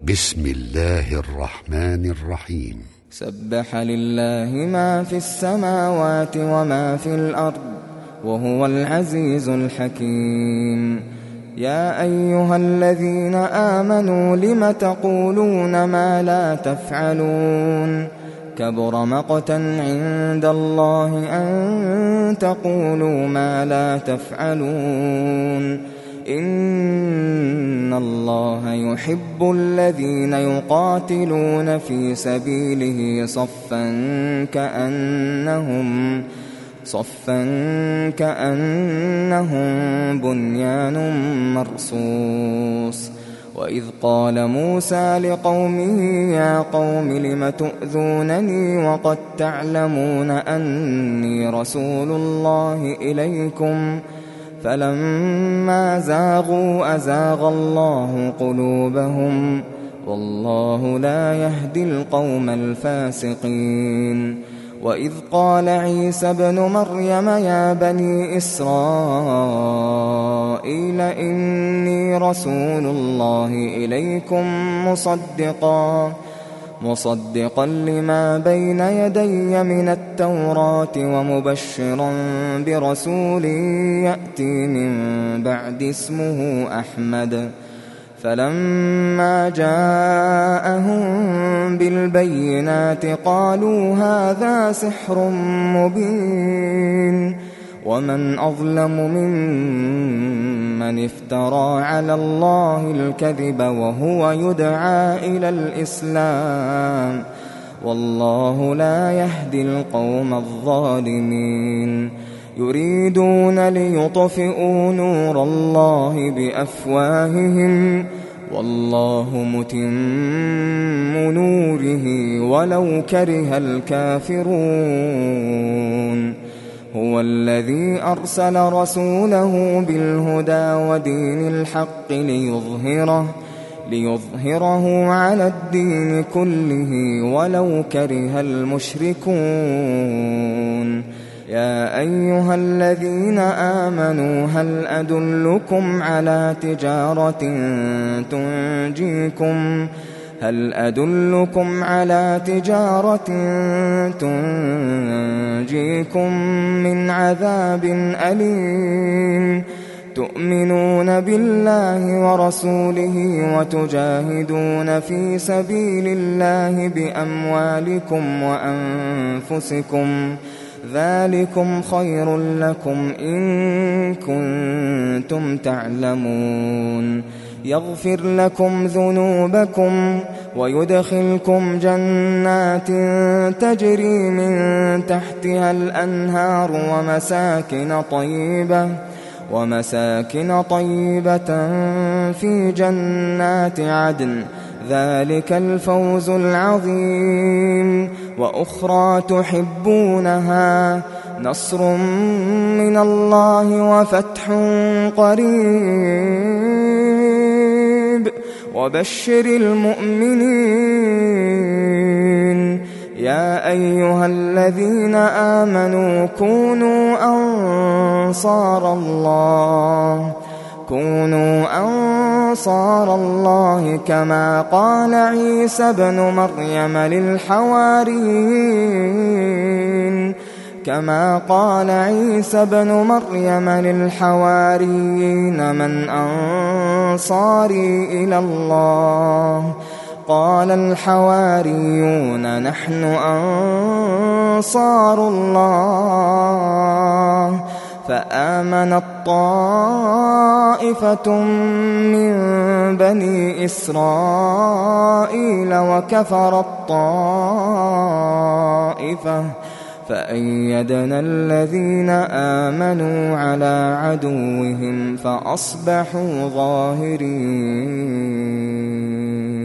بسم الله الرحمن الرحيم. سبح لله ما في السماوات وما في الأرض وهو العزيز الحكيم. يا أيها الذين آمنوا لم تقولون ما لا تفعلون كبر مقتا عند الله أن تقولوا ما لا تفعلون. إن الله يحب الذين يقاتلون في سبيله صفا كأنهم بنيان مرصوص. وإذ قال موسى لقومه يا قوم لم تؤذونني وقد تعلمون أني رسول الله إليكم فلما زاغوا أزاغ الله قلوبهم والله لا يهدي القوم الفاسقين. وإذ قال عيسى ابن مريم يا بني إسرائيل إني رسول الله إليكم مصدقا لما بين يدي من التوراة ومبشرا برسول يأتي من بعد اسمه أحمد. فلما جاءهم بالبينات قالوا هذا سحر مبين ومن أظلم ممن افترى على الله الكذب وهو يدعى إلى الإسلام والله لا يهدي القوم الظالمين. يريدون ليطفئوا نور الله بأفواههم والله متم نوره ولو كره الكافرون. هو الذي أرسل رسوله بالهدى ودين الحق ليظهره على الدين كله ولو كره المشركون. يا أيها الذين آمنوا هل أدلكم على تجارة تنجيكم من عذاب أليم تؤمنون بالله ورسوله وتجاهدون في سبيل الله بأموالكم وأنفسكم ذلكم خير لكم إن كنتم تعلمون. يغفر لكم ذنوبكم ويدخلكم جنات تجري من تحتها الأنهار ومساكن طيبة في جنات عدن ذلك الفوز العظيم. وأخرى تحبونها نصر من الله وفتح قريب وبشر المؤمنين. يا أيها الذين آمنوا كونوا أنصار الله كما قال عيسى ابن مريم للحواريين من أنصاري إلى الله قال الحواريون نحن أنصار الله. فآمنت طائفة من بني إسرائيل وكفرت طائفة فأيدنا الذين آمنوا على عدوهم فأصبحوا ظاهرين.